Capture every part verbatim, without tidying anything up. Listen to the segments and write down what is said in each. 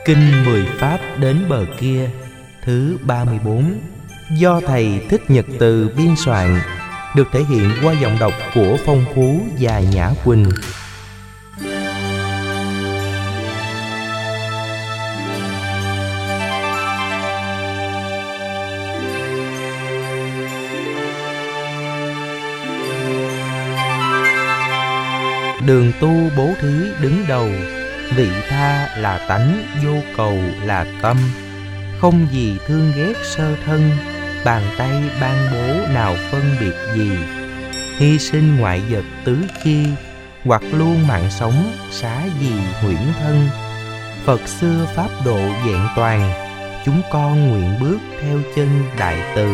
Kinh Mười Pháp đến bờ kia thứ ba mươi bốn, do Thầy Thích Nhật Từ biên soạn, được thể hiện qua giọng đọc của Phong Phú và Nhã Quỳnh. Đường tu bố thí đứng đầu, vị tha là tánh, vô cầu là tâm. Không gì thương ghét sơ thân, bàn tay ban bố nào phân biệt gì. Hy sinh ngoại vật tứ chi, hoặc luôn mạng sống xá gì huyễn thân. Phật xưa pháp độ vẹn toàn, chúng con nguyện bước theo chân đại từ.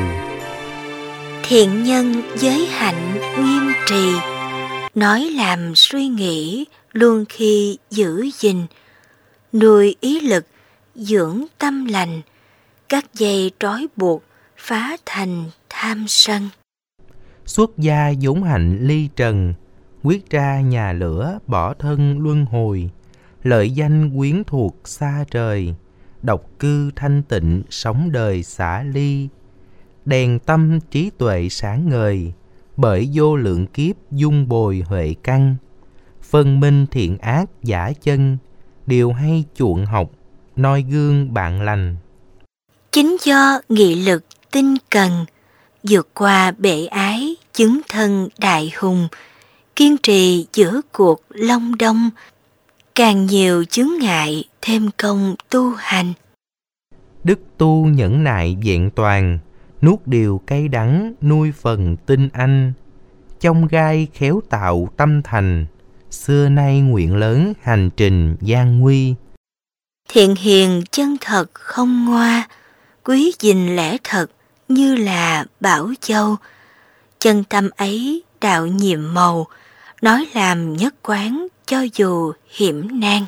Thiện nhân giới hạnh nghiêm trì, nói làm suy nghĩ luôn khi giữ gìn. Nuôi ý lực dưỡng tâm lành, các dây trói buộc phá thành tham sân. Xuất gia vốn hạnh ly trần, quyết ra nhà lửa bỏ thân luân hồi. Lợi danh quyến thuộc xa trời, độc cư thanh tịnh sống đời xả ly. Đèn tâm trí tuệ sáng ngời, bởi vô lượng kiếp dung bồi huệ căn. Phân minh thiện ác giả chân, điều hay chuộng học, noi gương bạn lành. Chính do nghị lực tinh cần, vượt qua bể ái chứng thân đại hùng. Kiên trì giữa cuộc long đong, càng nhiều chướng ngại thêm công tu hành. Đức tu nhẫn nại vẹn toàn, nuốt điều cay đắng nuôi phần tinh anh. Trong gai khéo tạo tâm thành, xưa nay nguyện lớn hành trình gian nguy. Thiện hiền chân thật không ngoa, quý gìn lẽ thật như là bảo châu. Chân tâm ấy đạo nhiệm màu, nói làm nhất quán cho dù hiểm nan.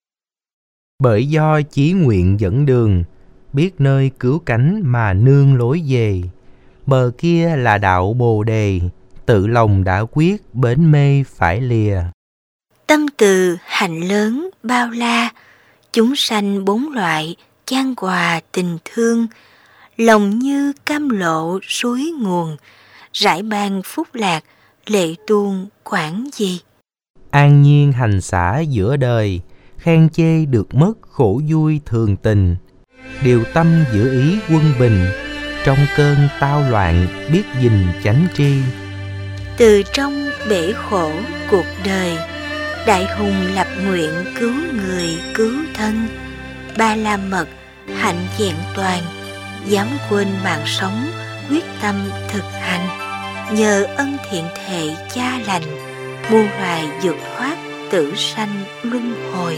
Bởi do chí nguyện dẫn đường, biết nơi cứu cánh mà nương lối về. Bờ kia là đạo Bồ Đề, tự lòng đã quyết bến mê phải lìa. Tâm từ hạnh lớn bao la, chúng sanh bốn loại chan hòa tình thương. Lòng như cam lộ suối nguồn, rải ban phúc lạc lệ tuôn quảng gì. An nhiên hành xả giữa đời, khen chê được mất khổ vui thường tình. Điều tâm giữ ý quân bình, trong cơn tao loạn biết gìn chánh tri. Từ trong bể khổ cuộc đời, đại hùng lập nguyện cứu người cứu thân. Ba la mật hạnh vẹn toàn, dám quên mạng sống quyết tâm thực hành. Nhờ ân thiện thệ cha lành, muôn loài vượt thoát tử sanh luân hồi.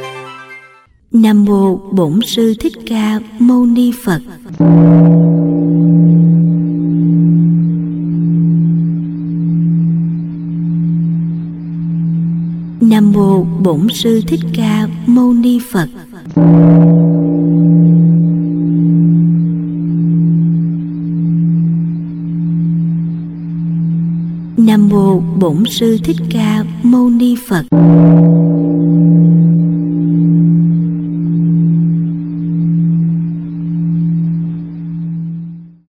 Nam mô Bổn Sư Thích Ca Mâu Ni Phật. Nam mô Bổn Sư Thích Ca Mâu Ni Phật. Nam mô Bổn Sư Thích Ca Mâu Ni Phật.